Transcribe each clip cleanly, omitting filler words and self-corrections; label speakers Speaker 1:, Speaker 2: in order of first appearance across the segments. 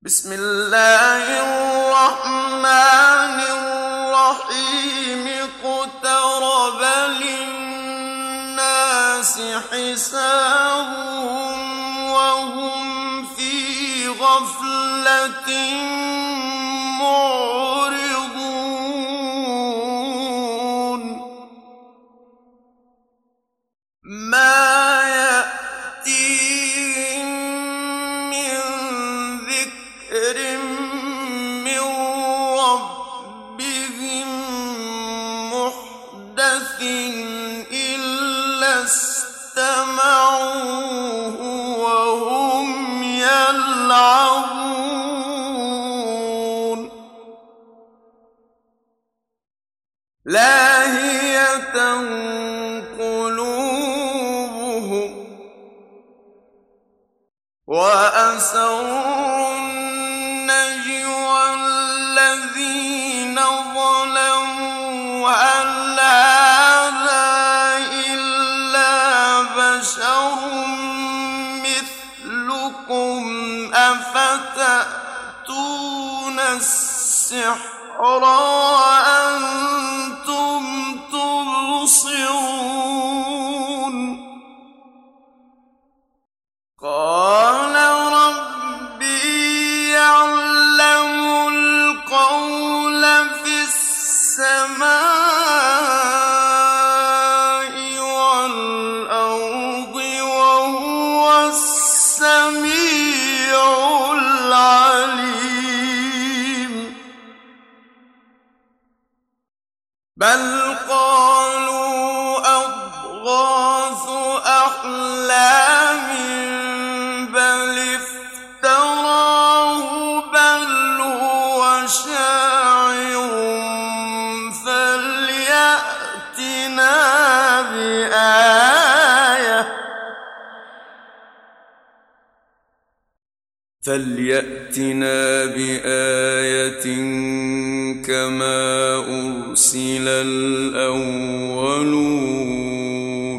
Speaker 1: بسم الله الرحمن الرحيم اقترب للناس حسابهم وهم في غفلة معرضون ما يأتيهم من ذكر من ربهم محدث إلا استمعوه وهم يلعبون لاهية قلوبهم وأسروا النجوى الذين ظلموا هل هذا إلا بشر مثلكم أفتأتون السحر وأنتم تبصرون قال ربي يعلم القول في السماء والأرض وهو السميع العليم بل قالوا أضغاث أحلام بل افتراه بل هو شاعر فليأتنا بآية كما أرسل الأولون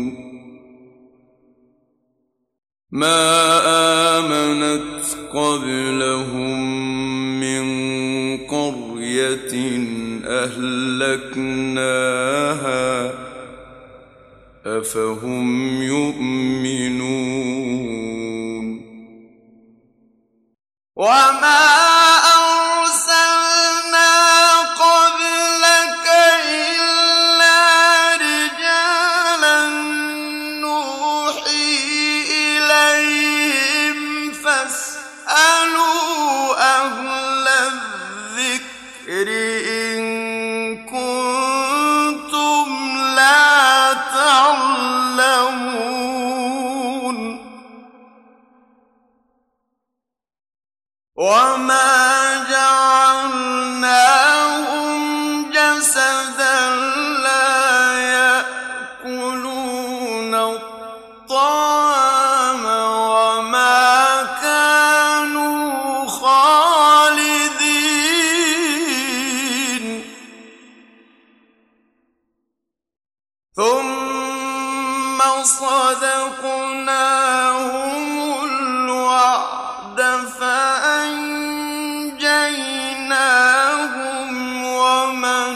Speaker 1: ما آمنت قبلهم من قرية أهلكناها أفهم يؤمنون وما أرسلنا قبلك إلا رجالا نوحي إليهم فاسألوا أهل الذكر إن كنتم لا تعلمون وما جعلناهم جسدا لا يأكلون الطعام وما كانوا خالدين ثم صدقناهم الوعد فأنجيناهم ومن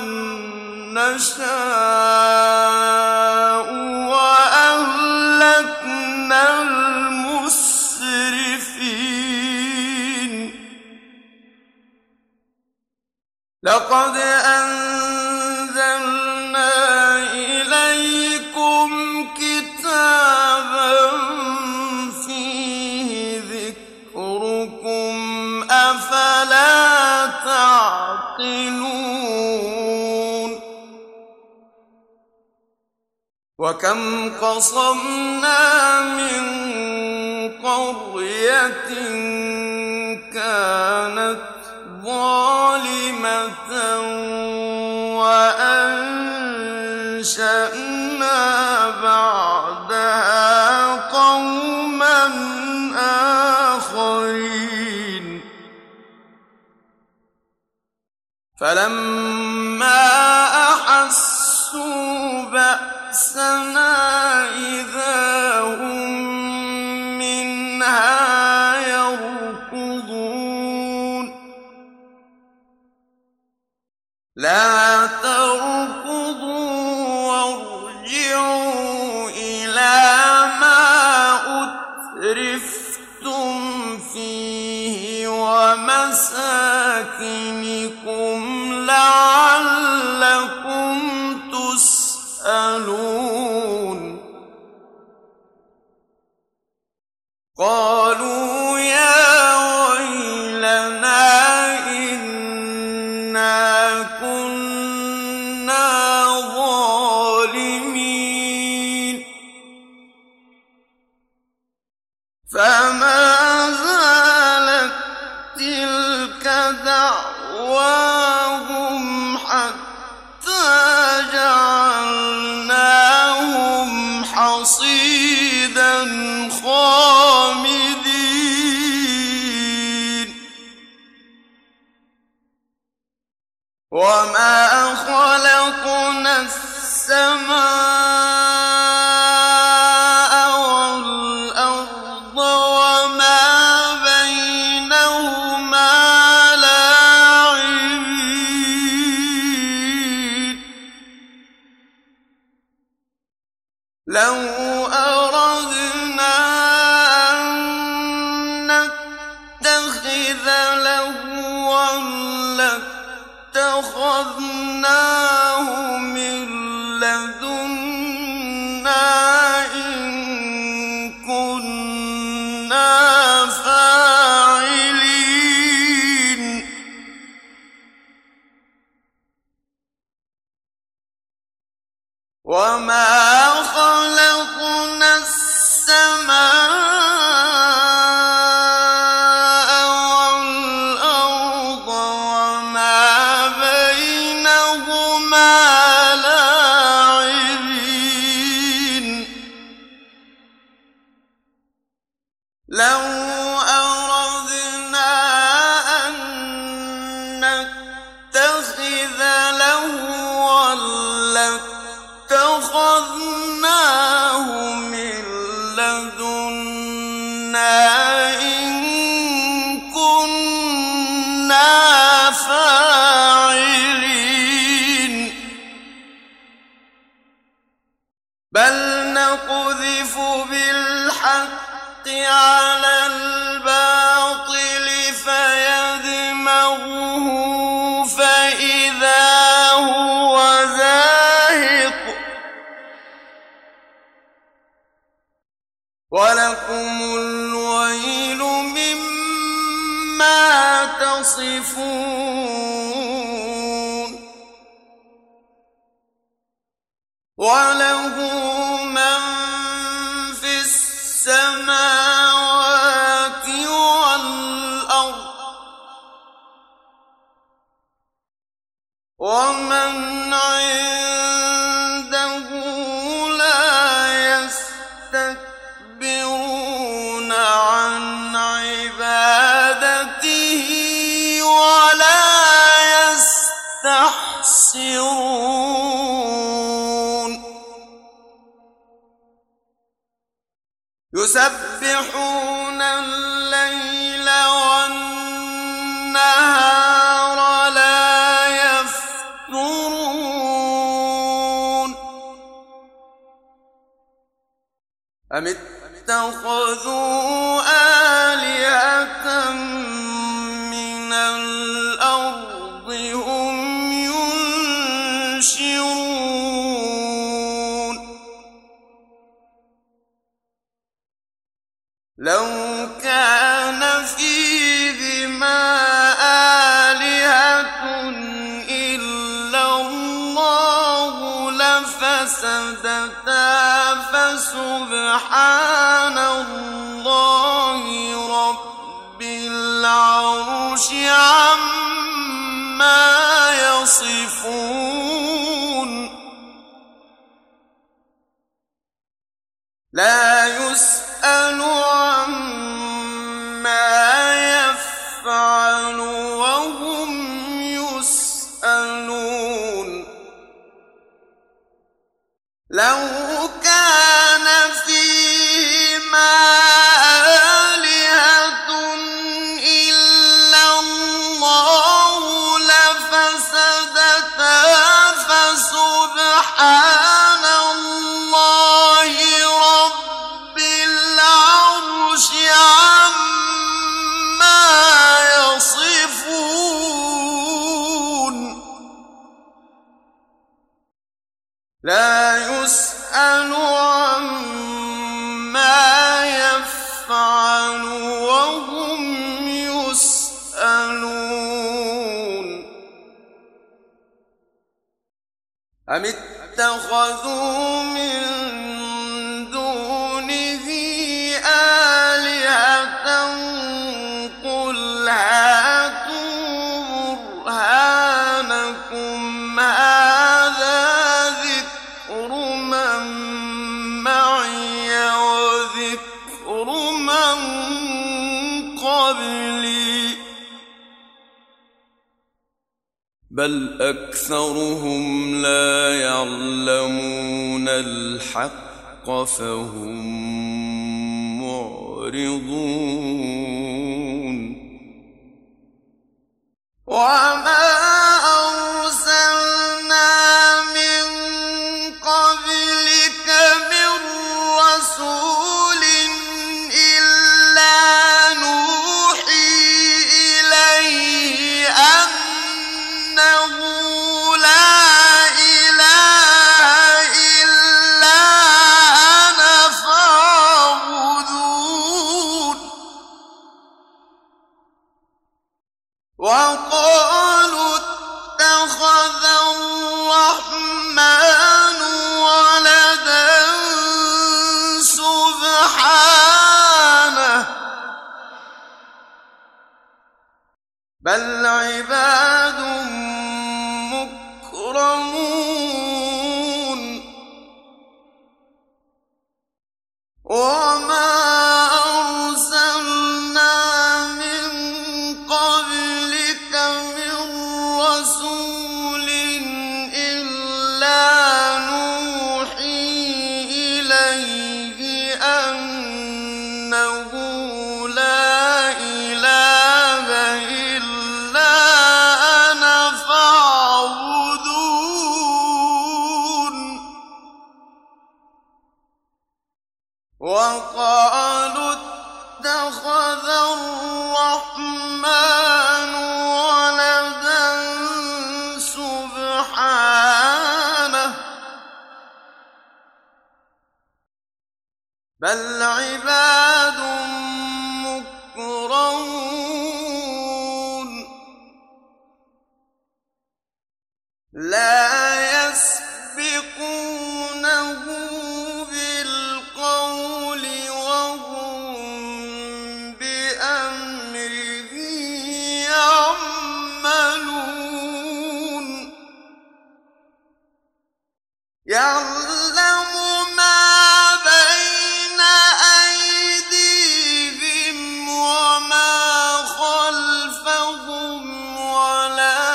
Speaker 1: نشاء وأهلكنا المسرفين لقد أنزلنا إليكم كتابا فيه ذكركم أفلا تعقلون وكم قصمنا من قرية كانت ظالمة وأنشأنا بعدها قوما آخرين فلما أحسوا بأسنا إذا هم منها يركضون لا تركضوا وارجعوا إلى ما أترفتم فيه ومساكنكم لعلكم تسألون قالوا يا ويلنا إنا كنا ظالمين فما زالت تلك دعواهم حتى جعلناهم حصيدا خامدين وما خلقنا السماء والأرض وما بينهما لاعبين لو أردنا أن نتخذ لهوا لاتخذناه من لدنا إن كنا فاعلين وما خلقنا السماء والأرض وما بينهما لاعبين لو أردنا أن نتخذ لهوا لاتخذناه من لدنا إن كنا فاعلين بل نقذف بالحق على الباطل فيدمغه فإذا هو زاهق ولكم الويل مما تصفون وله من في السماوات والأرض ومن عنده لا يستكبرون عن عبادته ولا يستحسرون يسبحون الليل والنهار لا يفترون أم اتخذوا آلهة من الأرض هم ينشرون لو كان فيهما آلهة إلا الله لفسدتا فسبحان الله رب العرش عما يصفون لا يسأل عما يفعل وهم يسألون لو كان فيهما آلهة إلا الله لفسدتا أم اتخذوا من دونه آلهة قل هاتوا برهانكم هذا ذكر من معي وذكر من قبلي بل أكثرهم لا يعلمون الحق فهم معرضون وما أرسلنا من قبلك من رسول إلا نوحي إليه أنه لا إله إلا أنا فاعبدون وقالوا اتخذ الرحمن ولدا سبحانه بل عباد مكرمون وما أرسلنا من قبلك من رسول إلا نوحي إليه أنه لا إله إلا أنا فاعبدون وقالوا اتخذ الرحمن ولدا سبحانه بل عباد مكرمون لا يسبقونه بالقول وهم بأمره يعملون يعلم ما بين أيديهم وما خلفهم ولا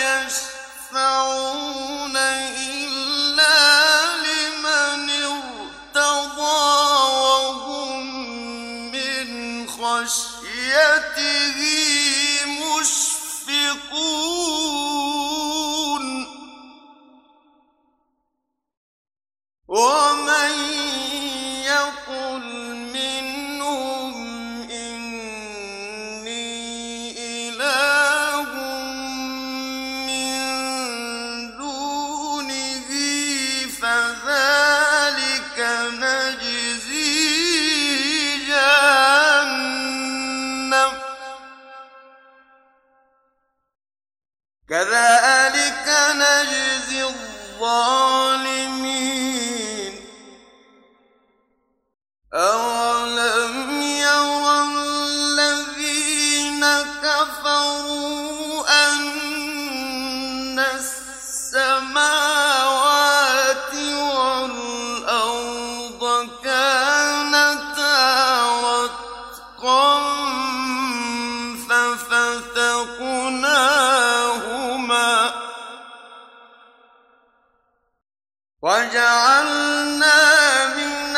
Speaker 1: يشفعون إلا لمن ارتضى وهم من خشيته مشفقون ومن يقل منهم إني إله من دونه فذلك نجزيه جهنم كذلك نجزي الظالمين أولم يرى الذين كفروا أن السماوات والأرض كانتا رتقا ففتقناهما وجعلنا من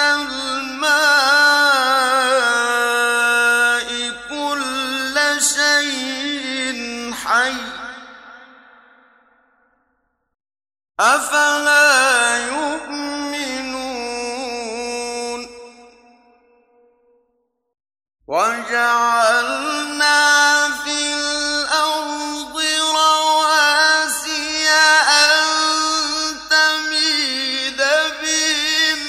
Speaker 1: الماء كل شيء حي أفلا يؤمنون وجعلنا في الأرض رواسي أن تميد بهم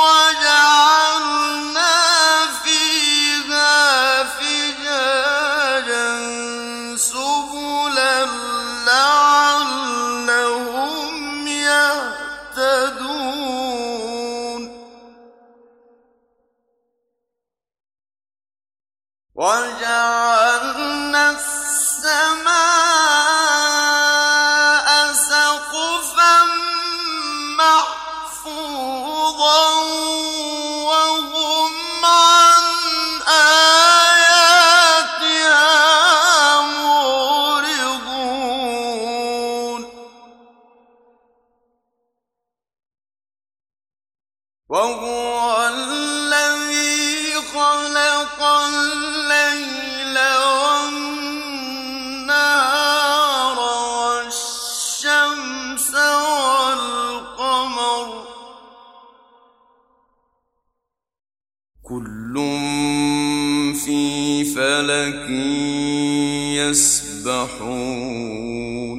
Speaker 1: وجعلنا فيها فجاجا سبلا لعلهم يهتدون السَّمَاءَ سَقْفًا مَّحْفُوظًا وَهُمْ عَنْ آيَاتِهَا مُعْرِضُونَ وَهُوَ الَّذِي خَلَقَ اللَّيْلَ وَالنَّهَارَ وَالشَّمْسَ وَالْقَمَرَ كُلٌّ فِي فَلَكٍ يَسْبَحُونَ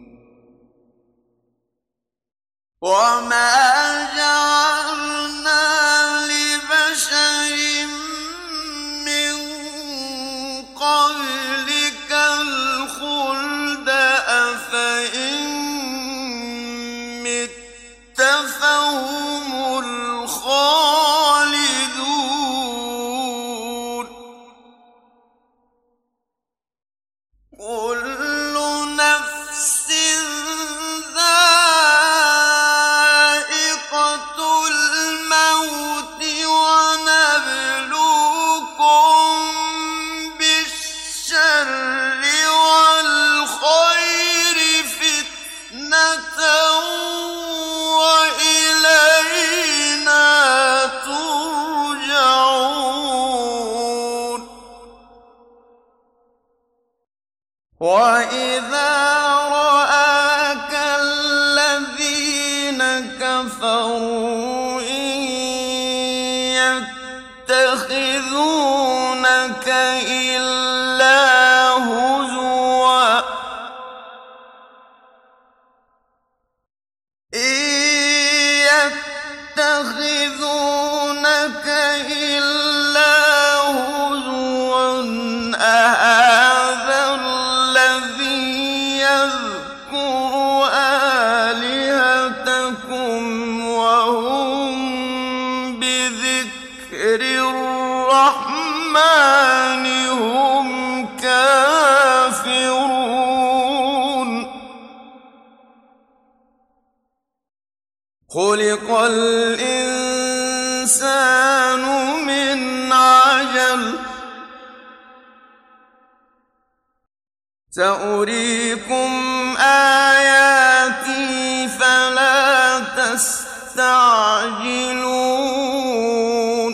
Speaker 1: وَمَا جَعَلْنَا لِبَشَرٍ مِّن قَبْلِكَ الْخُلْدَ أَفَإِن مِّتَّ فَهُمُ الْخَالِدُونَ كُلُّ نَفْسٍ ذَائِقَةُ الْمَوْتِ وَنَبْلُوكُم بِالشَّرِّ وَالْخَيْرِ فِتْنَةً وَإِلَيْنَا تُرْجَعُونَ وَإِذَا رَآكَ الَّذِينَ كَفَرُوا إِن يَتَّخِذُونَكَ إِلَّا هُزُوًا أَهَٰذَا الَّذِي يَذْكُرُ آلِهَتَكُمْ وَهُم بِذِكْرِ الرَّحْمَٰنِ هُمْ كَافِرُونَ خُلِقَ الْإِنسَانُ مِنْ عَجَلٍ ۚ سَأُرِيكُمْ آيَاتِي فَلَا تَسْتَعْجِلُونَ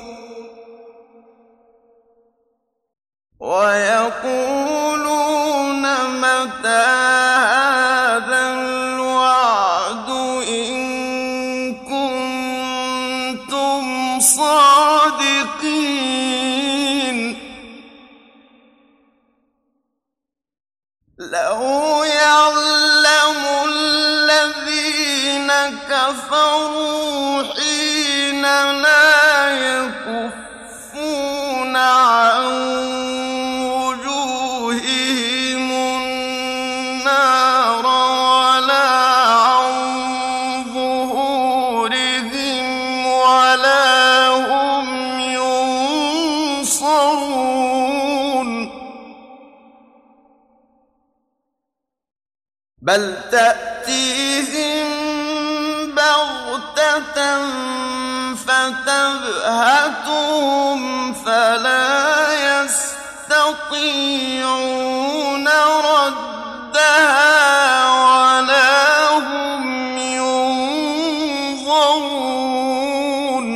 Speaker 1: وَيَقُولُونَ مَتَىٰ هَٰذَا الْوَعْدُ إِن كُنتُمْ صَادِقِينَ لَوْ يَعْلَمُ الَّذِينَ كَفَرُوا حِينَ لَا يَكُفُّونَ عَن وُجُوهِهِمُ النَّارَ وَلَا عَن ظُهُورِهِمْ وَلَا هُمْ يُنصَرُونَ بَلْ تَأْتِيهِم بَغْتَةً فَتَبْهَتُهُمْ فَلَا يَسْتَطِيعُونَ رَدَّهَا وَلَا هُمْ يُنظَرُونَ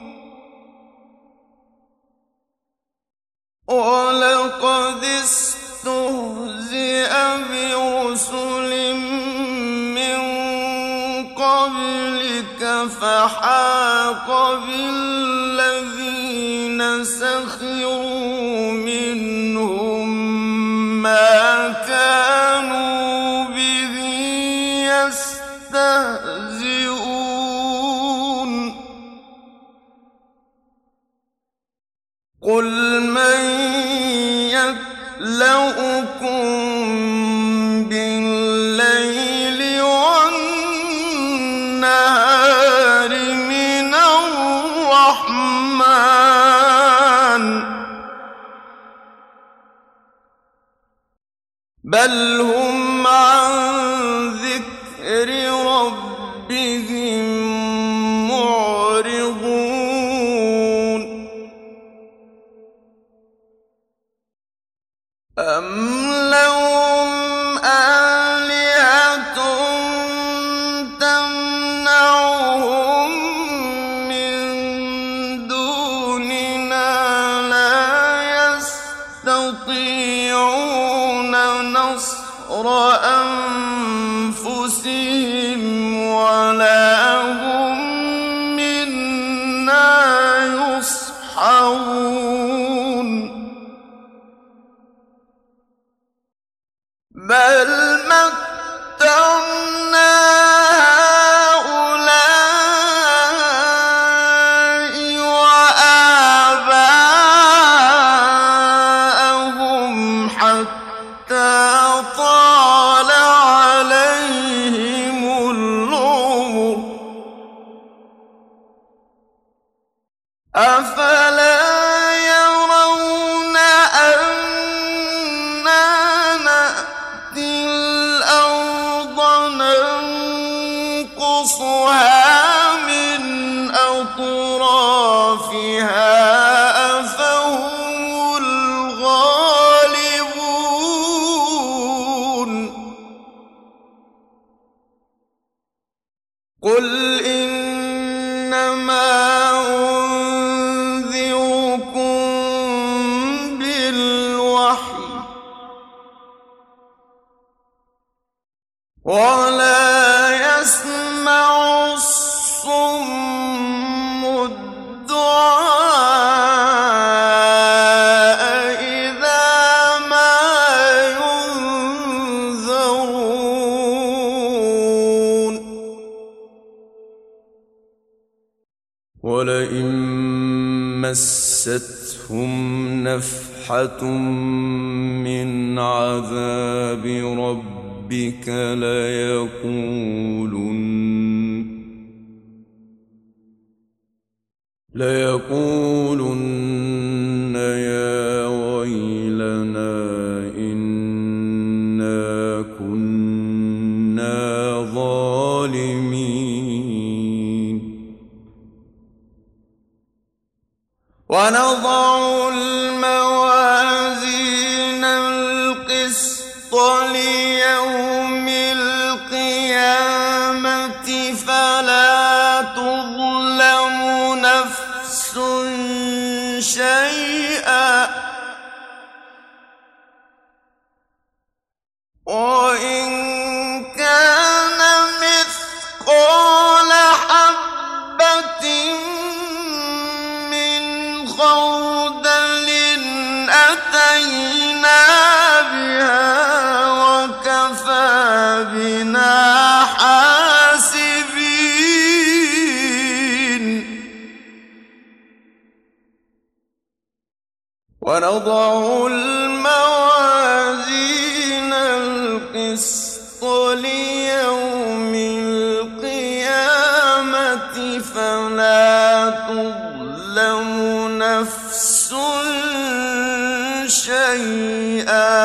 Speaker 1: وَلَقَدِ اسْتُهْزِئَ بِرُسُلٍ مِّن قَبْلِكَ فَحَاقَ بِالَّذِينَ سَخِرُوا مِنْهُم مَّا كَانُوا بِهِ يَسْتَهْزِئُونَ قُلْ مَن يَكْلَؤُكُم بِاللَّيْلِ وَالنَّهَارِ مِنَ الرَّحْمَٰنِ بل هم عن ذكر ربهم معرضون أم لهم آلهة تمنعهم من دوننا لا يستطيعون نصر أنفسهم ولا هم منا يصحبون بل متعنا هؤلاء وآباءهم حتى طال عليهم العمر أفلا يرون أنا نأتي الأرض ننقصها من أطرافها أفهم الغالبون قل إنما أنذركم بالوحي ولا يسمع الصم الدعاء إذا ما ينذرون ولئن مستهم نفحة من عذاب ربك ليقولن يا ويلنا إنا كنا ظالمين ونضع الموازين القسط ليوم القيامة فلا تظلم نفس شيئا وإن كان مثقال حبة من خردل أتينا بها وكفى بنا حاسبين ونضع الموازين القسط ليوم القيامة فلا تظلم نفس شيئا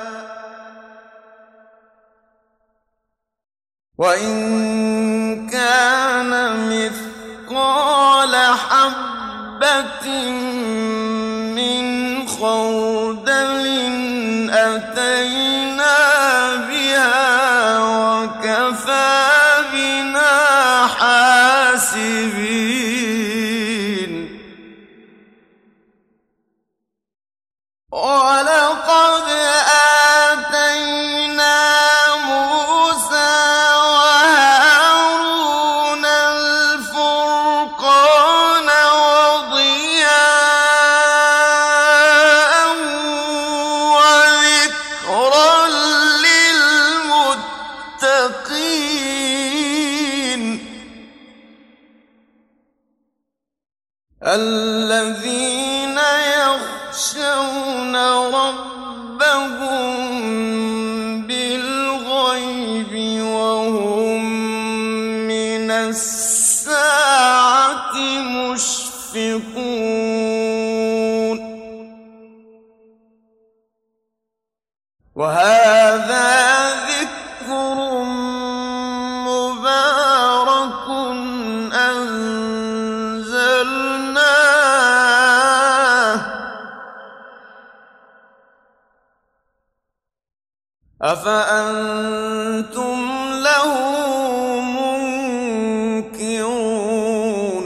Speaker 1: وإن كان مثقال حبة من خردل أتينا بها وكفى بنا حاسبين ولقد آتينا موسى وهارون الفرقان وضياء وذكرا للمتقين الذين يخشون ربهم بالغيب وهم من الساعة مشفقون هَٰذَا ذِكْرٌ مُّبَارَكٌ أَنزَلْنَاهُ ۚ أَفَأَنتُمْ لَهُ مُنكِرُونَ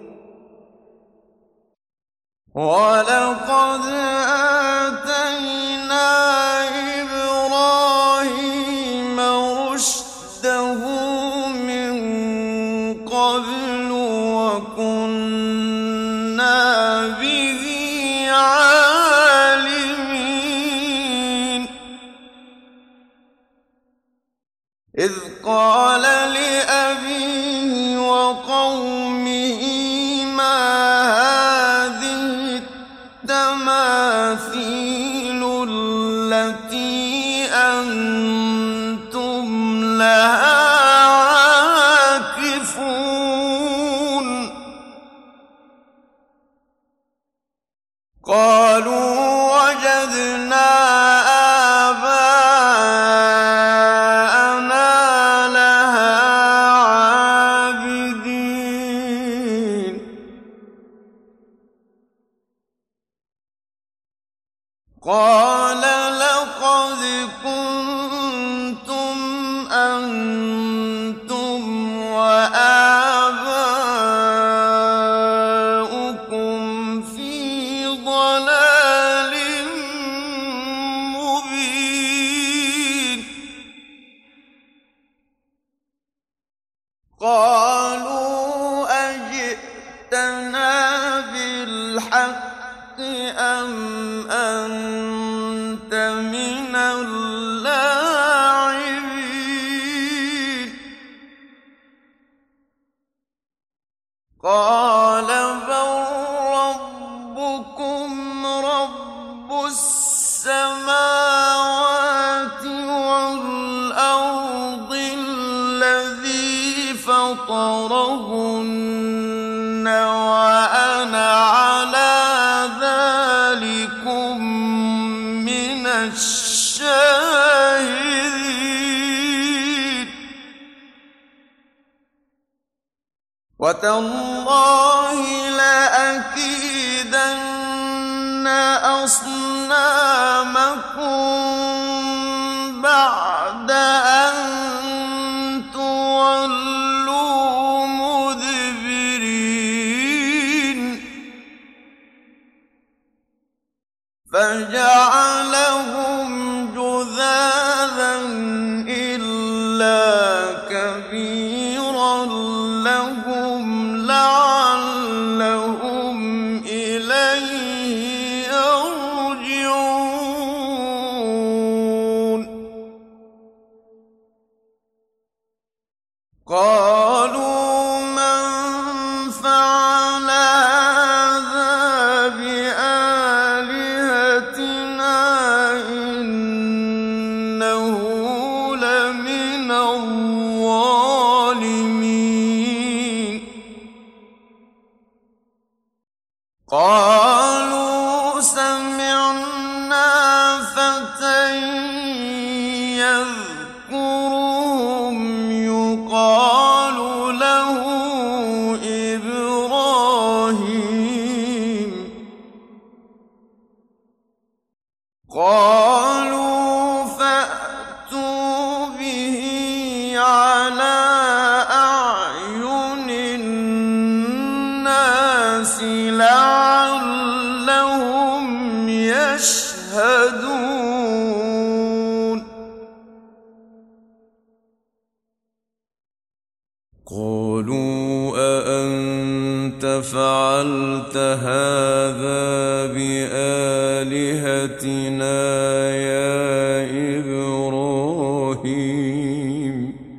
Speaker 1: وَلَقَدْ آتَيْنَا إِبْرَاهِيمَ رُشْدَهُ مِن قَبْلُ وَكُنَّا بِهِ عَالِمِينَ إِذْ قَالَ لِأَبِيهِ وَقَوْمِهِ مَا هَٰذِهِ التَّمَاثِيلُ الَّتِي أَنتُمْ لَهَا عَاكِفُونَ قَالُوا وَجَدْنَا آبَاءَنَا لَهَا عَابِدِينَ قَالَ لَقَدْ كُنتُمْ أَنتُمْ وَآبَاؤُكُمْ فِي ضَلَالٍ مُّبِينٍ قَالُوا أَجِئْتَنَا بِالْحَقِّ أَمْ أَنتَ مِنَ اللاعبين قَالَ بَل رَّبُّكُمْ رَبُّ السَّمَاوَاتِ وَالْأَرْضِ الَّذِي فَطَرَهُنَّ وَأَنَا عَلَىٰ ذَٰلِكُم مِّنَ الشَّاهِدِينَ وَتَاللَّهِ لَأَكِيدَنَّ أَصْنَامَكُم بَعْدَ أَن تُوَلُّوا مُدْبِرِينَ فَجَعَلَهُمْ جُذَاذًا إِلَّا كَبِيرًا لَّهُمْ لَعَلَّهُمْ إِلَيْهِ يَرْجِعُونَ قَالُوا مَن فَعَلَ هَٰذَا بِآلِهَتِنَا إِنَّهُ لَمِنَ الظَّالِمِينَ قَالُوا سَمِعْنَا فَتًى يَذْكُرُهُمْ يُقَالُ لَهُ إِبْرَاهِيمُ قَالُوا فَأْتُوا بِهِ عَلَىٰ أَعْيُنِ النَّاسِ لَعَلَّهُمْ يَشْهَدُونَ قَالُوا أَأَنتَ فَعَلْتَ هَٰذَا بِآلِهَتِنَا يَا إِبْرَاهِيمُ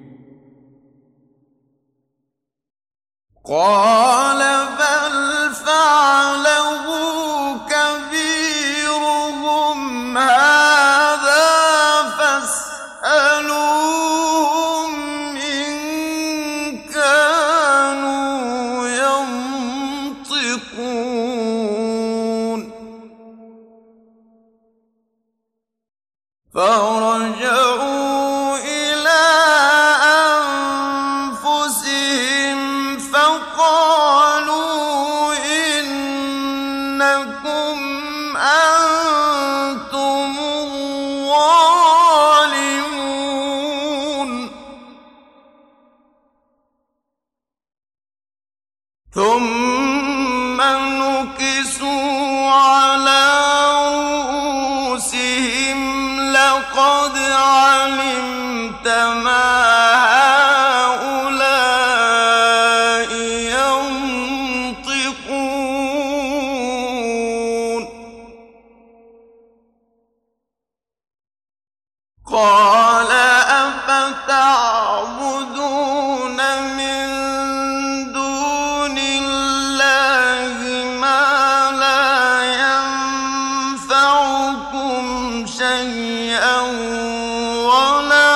Speaker 1: قَالَ بَلْ فَعَلَهُ كَبِيرُهُمْ هَٰذَا فَاسْأَلُوهُمْ إِن كَانُوا يَنطِقُونَ لقد علمت ما هؤلاء ينطقون قال أفتعبدون من دون الله ما لا ينفعكم شيئا ولا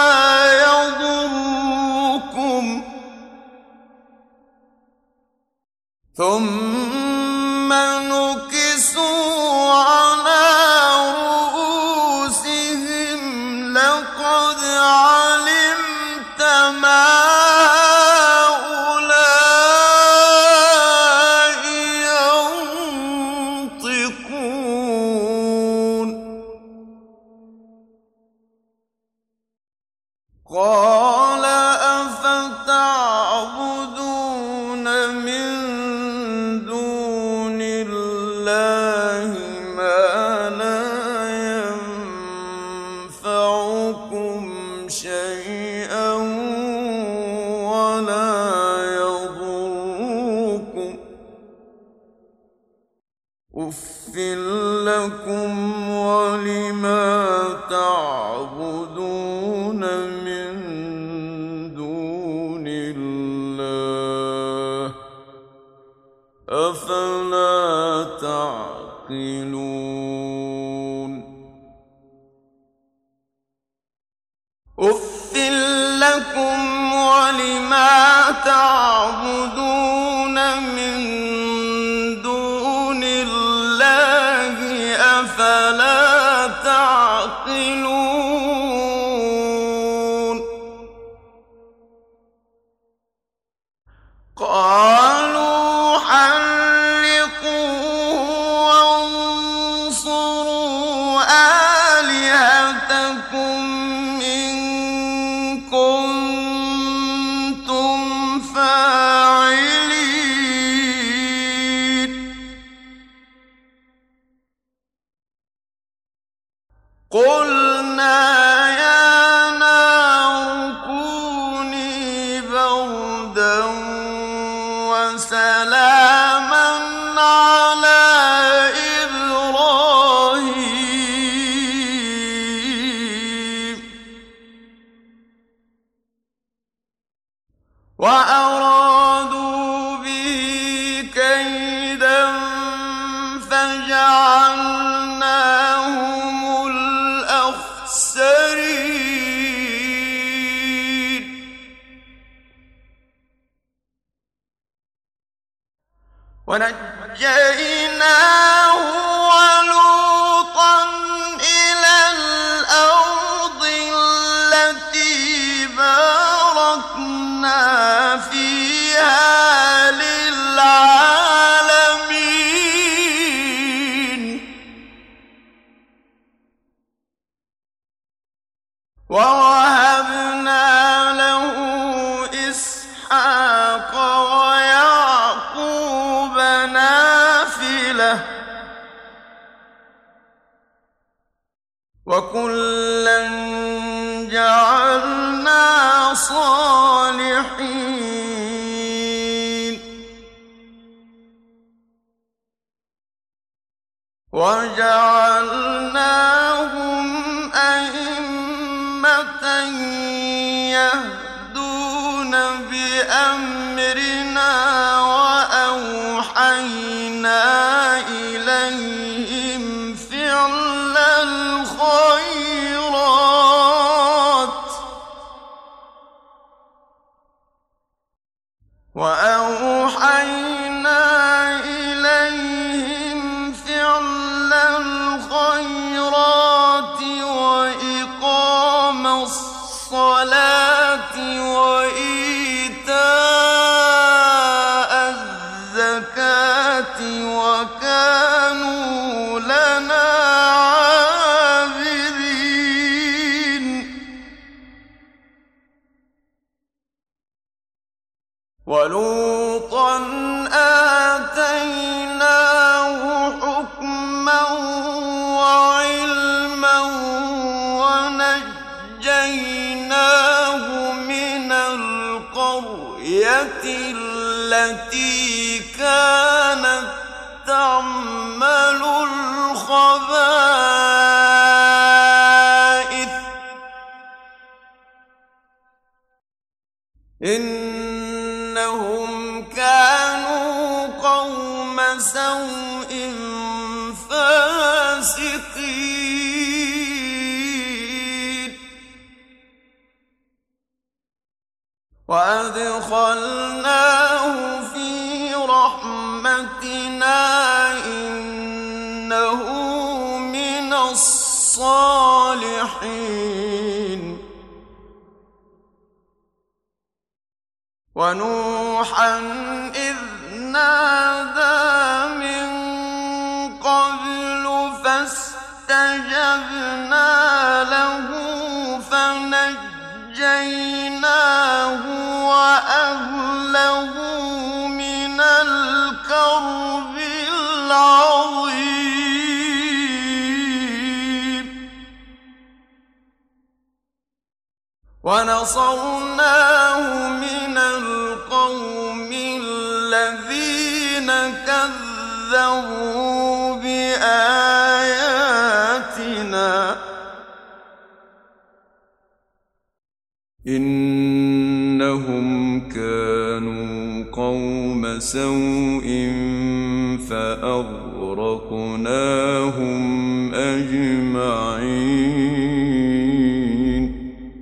Speaker 1: يضركم ثم نكسوا على رؤوسهم لقد علمت ما هؤلاء ينطقون قال أفتعبدون من دون الله ما لا ينفعكم شيئا ولا يضركم أُفٍّ لكم ولما تعبدون من دون الله أفلا تعقلون أُفٍّ لكم ولما تعبدون من دون الله أفلا تعقلون قالوا حرقوه وانصروا آلهتكم إن كنتم فاعلين قلنا يا نار كوني بردا وسلاما على إبراهيم وأرادوا به كيدا فجعلناهم الأخسرين ونجيناه ولوطا إلى الأرض التي باركنا فيها للعالمين ووهبنا له إسحاق ويعقوب نافلة وكلا جعلنا صالحين وجعلناهم أئمة يهدون بأمرنا وأوحينا إليهم فعل الخيرات وإقام الصلاة وإيتاء الزكاة وكانوا لنا عابدين ولوطا آتيناه حكما وعلما ونجيناه ونجيناه من القرية التي كانت تعمل الخبائث إنهم كانوا قوم سوء فاسقين وأدخلناه في رحمتنا إنه من الصالحين ونوحا إذ نادى من قبل فاستجبنا له فنجيناه وأهله من الكرب العظيم ونصرناه من القوم الذين كذبوا بآياتنا إنهم كانوا قوم سوء فأغرقناهم أجمعين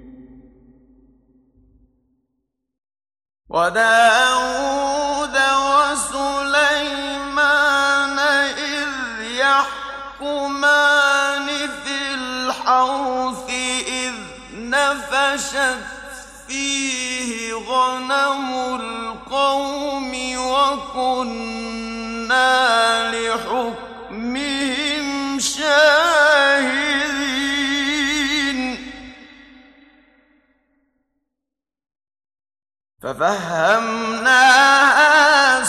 Speaker 1: وداود وسليمان إذ يحكمان في الحرث إذ نفشت فيه غنم القوم وكنا لحكمهم شاهدين ففهمناها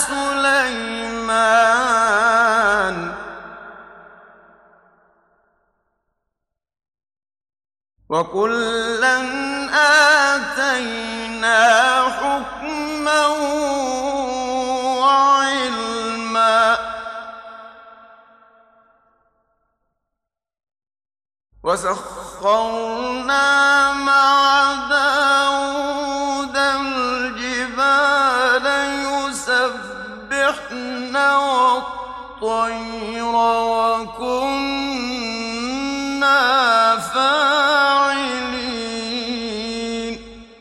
Speaker 1: سليمان وكلا آتينا حكما وعلما وسخرنا مع داود الجبال يسبحن والطير وكنا فاعلين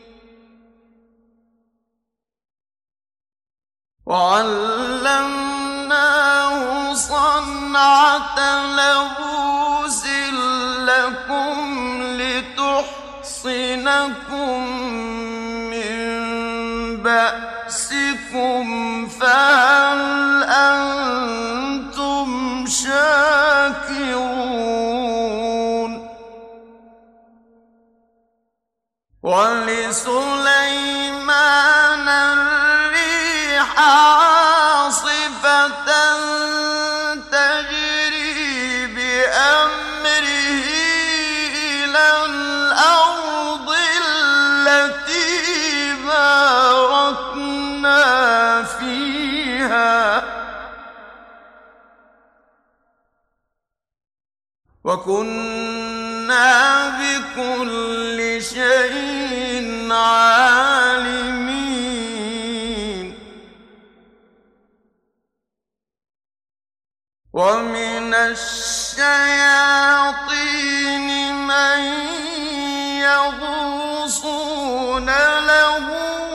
Speaker 1: وعلمناه صنعة لبوس لكم لتحصنكم من بأسكم فهل أنتم شاكرون ولسليمان الريح عاصفة تجري بأمره إلى الأرض التي باركنا فيها وكنا بكل شيء عالمين ومن الشياطين من يغوصون له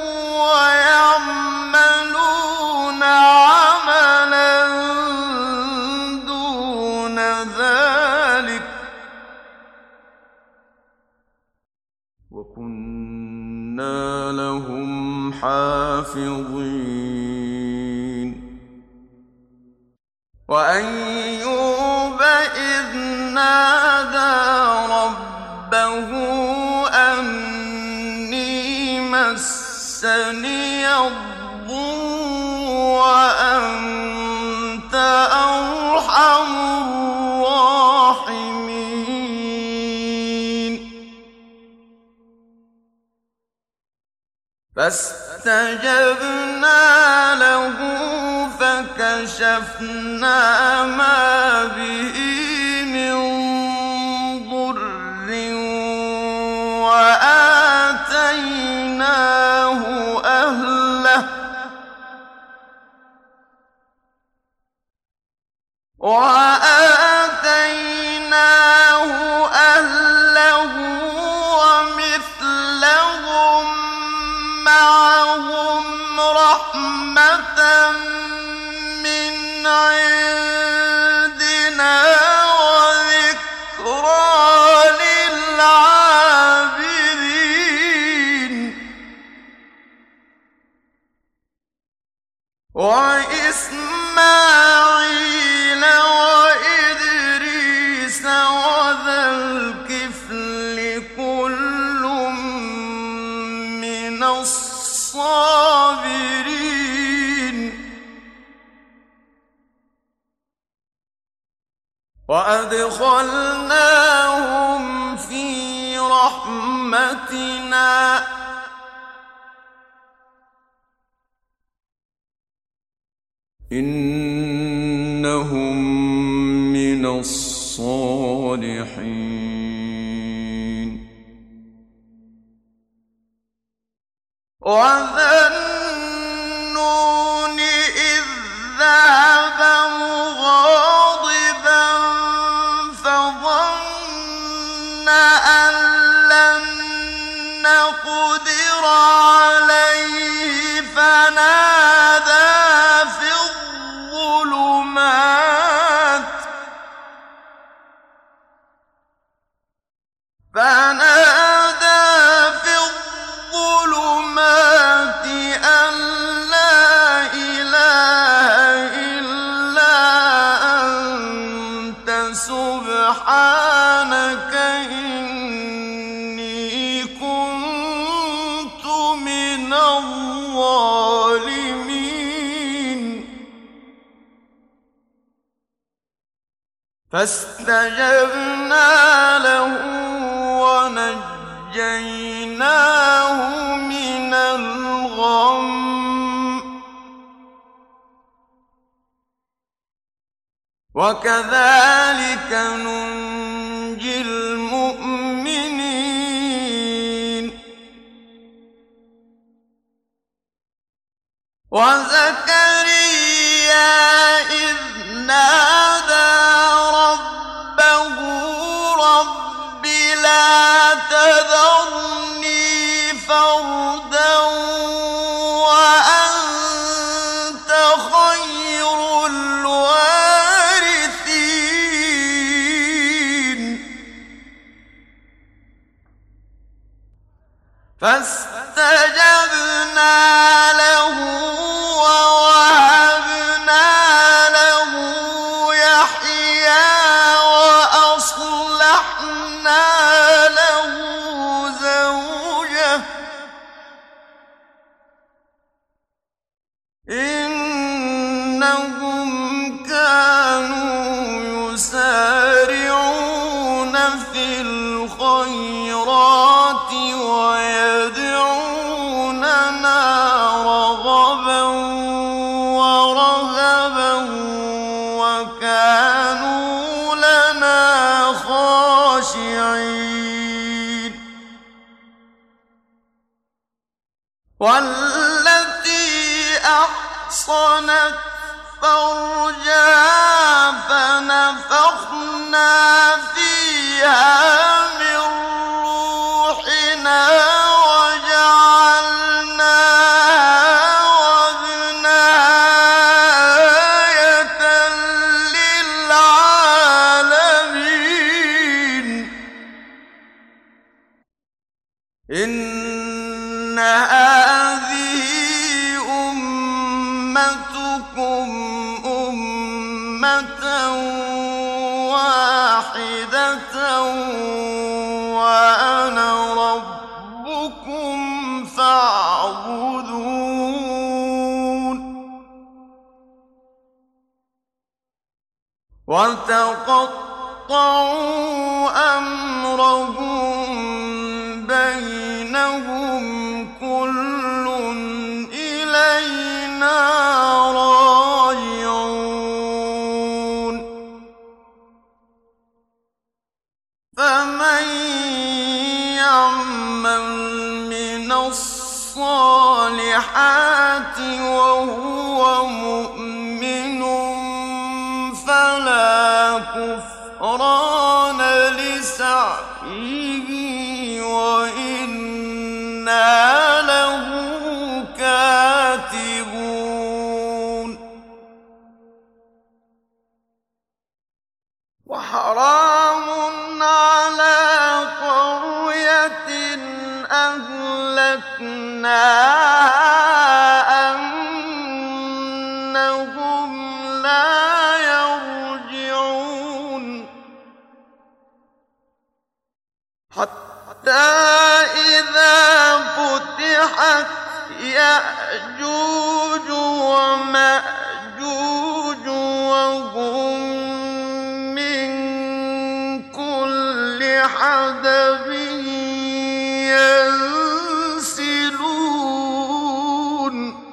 Speaker 1: ويعملون عملا دون ذلك وكنا لهم حافظين وأيوب إذ نادى ربه أني مسني الضر وأنت أرحم الراحمين فاستجبنا له فكشفنا ما به من ضر وآتيناه أهله ومثلهم معهم رحمة من عندنا وذكرى للعابدين وإسماعيل وإدريس وذا الكفل كل من الصابرين وأدخلناهم في رحمتنا إنهم من الصالحين وذا النون إذ ذهب مغاضبا فظن أن لن نقدر عليه فنادى في الظلمات أن لا إله إلا أنت سبحانك إني كنت من الظالمين فاستجبنا له ونجيناه من الغم وكذلك ننجي المؤمنين وزكريا إذ نادى ربه رب لا تذرني فردا وأنت خير الوارثين فاستجبنا له ووهبنا له يحيى وأصلحنا له زوجه إنهم كانوا يسارعون في الخيرات ويدعوننا رغبا ورهبا وكانوا لنا خاشعين والتي أحصنت فرجها فنفخنا فيها من روحنا وجعلناها وابنها آية للعالمين إن هذه أمتكم أمة واحدة وأنا ربكم فاعبدون وتقطعوا أمرهم بينهم كل يعمل من الصالحات وهو مؤمن فلا كفران لسعيه وإنا له كاتبون وحرام على قرية أهلكناها أنهم لا يرجعون حتى إذا فتحت يأجوج ومأجوج وهم من كل حدب ينسلون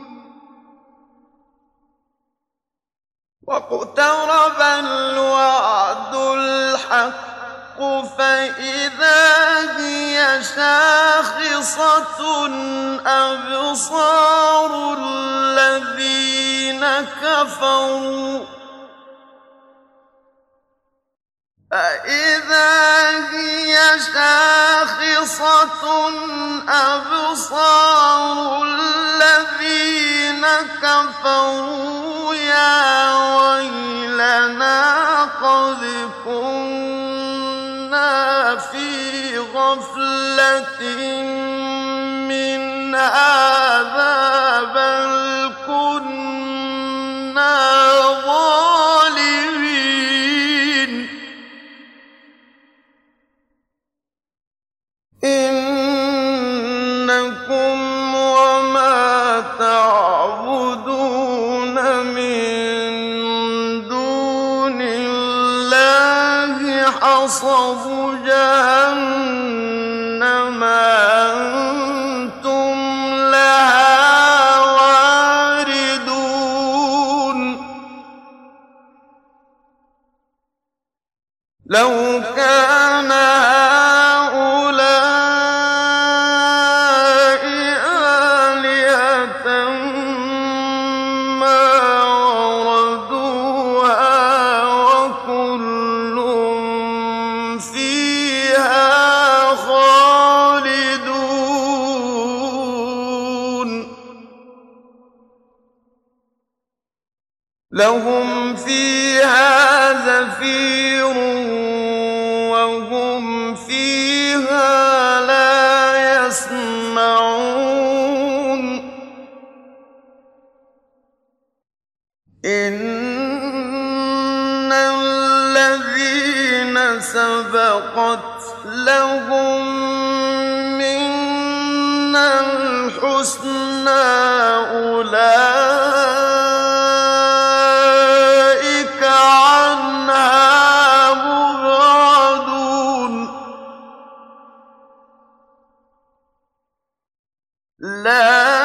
Speaker 1: واقترب الوعد الحق فإذا هي شاخصة أبصار الذين كفروا يا ويلنا قد كنا في غفلة من هذا بل كنا ظالمين إنكم وما تعبدون من دون الله حصب جهنم أنتم لها واردون لو كان لهم فيها زفير وهم فيها لا يسمعون إن الذين سبقت لهم منا الحسنى أولئك عنها مبعدون لا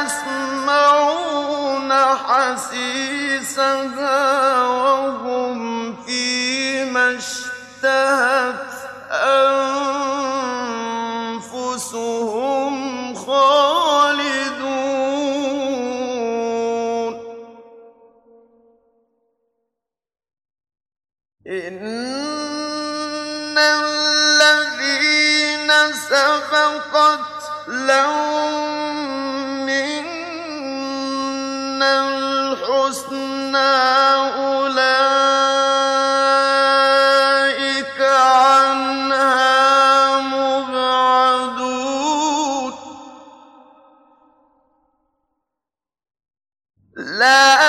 Speaker 1: يسمعون حسيسها وهم فيما اشتهت أنفسهم خالدون إن الذين سبقت لهم منا الحسنى أولئك عنها مبعدون لا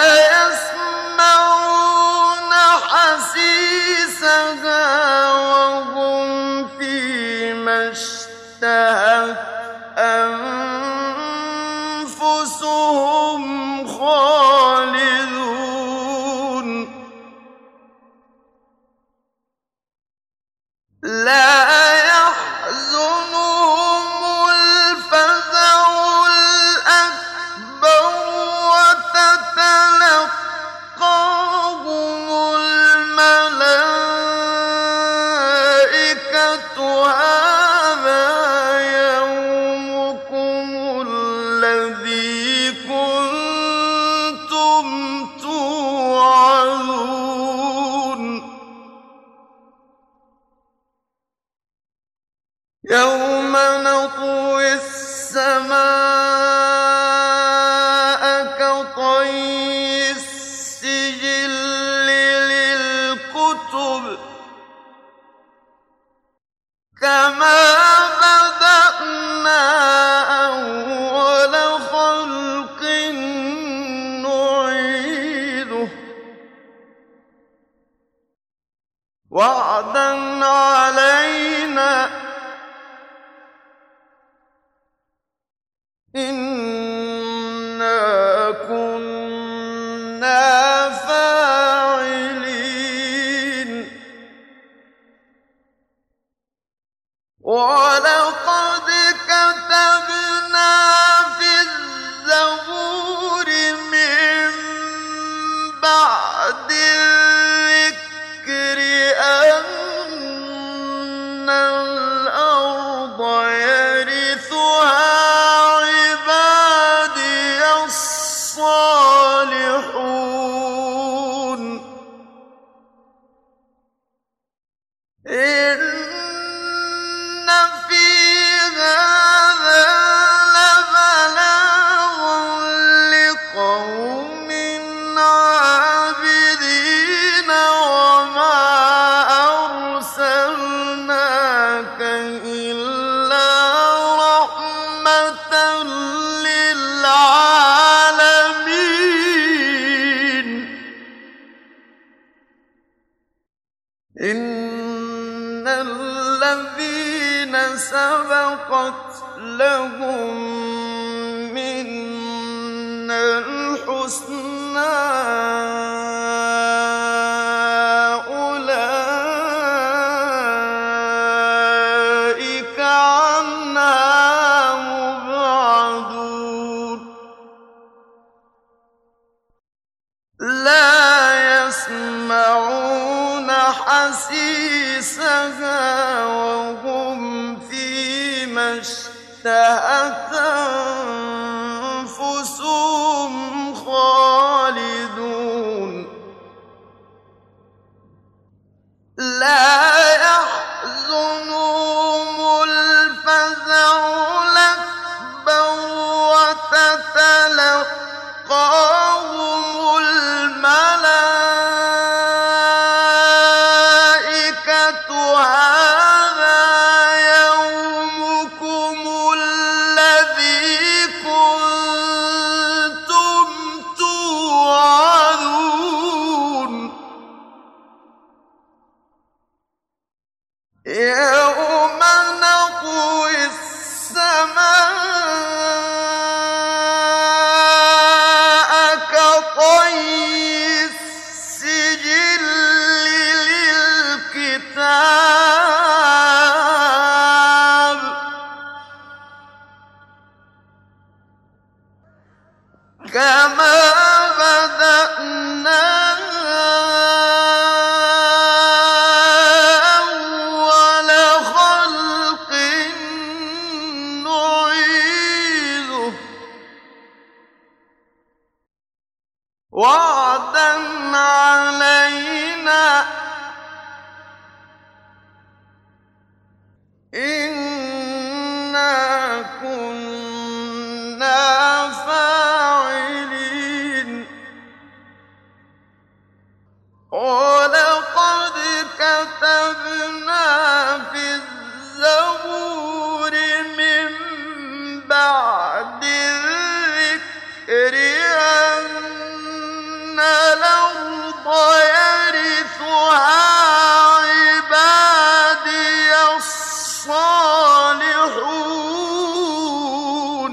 Speaker 1: يسمعون حسيسها وهم فيما اشتهت أنفسهم خالدون لا يحزنهم الفزع الأكبر وتتلقاهم الملائكة هذا نطوي السماء كطي السجل للكتب كما بدأنا أول خلق نعيده وعدا علينا إنا كنا فاعلين ولقد كتبنا في الزبور من بعد الذكر أن الأرض يرثها عبادي الصالحون إن في هذا لبلاغا لقوم عابدين وما أرسلناك إلا رحمة للعالمين إن الذين سبقت لهم منا الحسنى أولئك عنها مبعدون لا يسمعون حسيسها وهم فيما اشتهت أنفسهم خالدون لا يحزنهم الفزع الأكبر وتتلقاهم الملائكة هذا يومكم الذي كنتم توعدون يوم نطوي السماء كطي السجل للكتاب كما بدأنا أول خلق نعيده وعدا علينا إنا كنا فاعلين ولقد كتبنا في الزبور من بعد الذكر أن الأرض يرثها عبادي الصالحون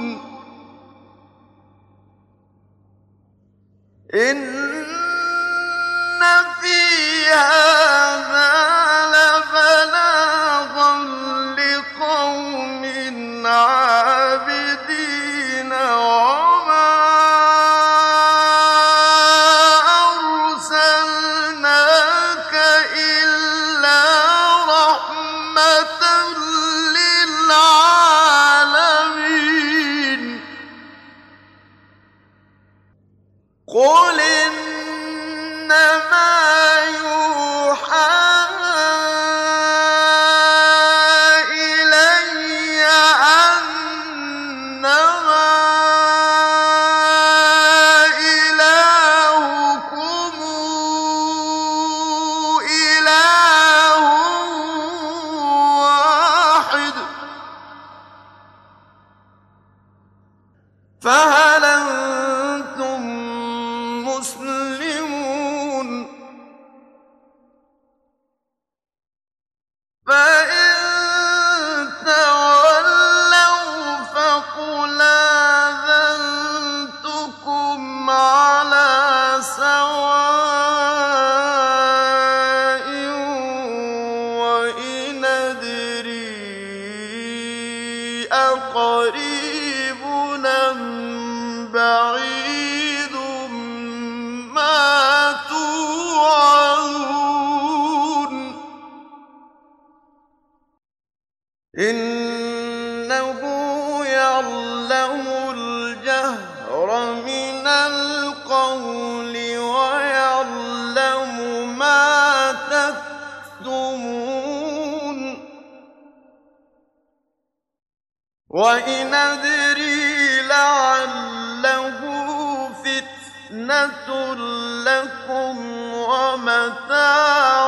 Speaker 1: إن في هذا لبلاغا لقوم عابدين وما أرسلناك إلا رحمة للعالمين قل إنما يوحى إلي أقريب أم بعيد ما توعدون إنه يعلم الجهر من القول ويعلم ما تكتمون وإن أدري لعله فتنة لكم ومتاع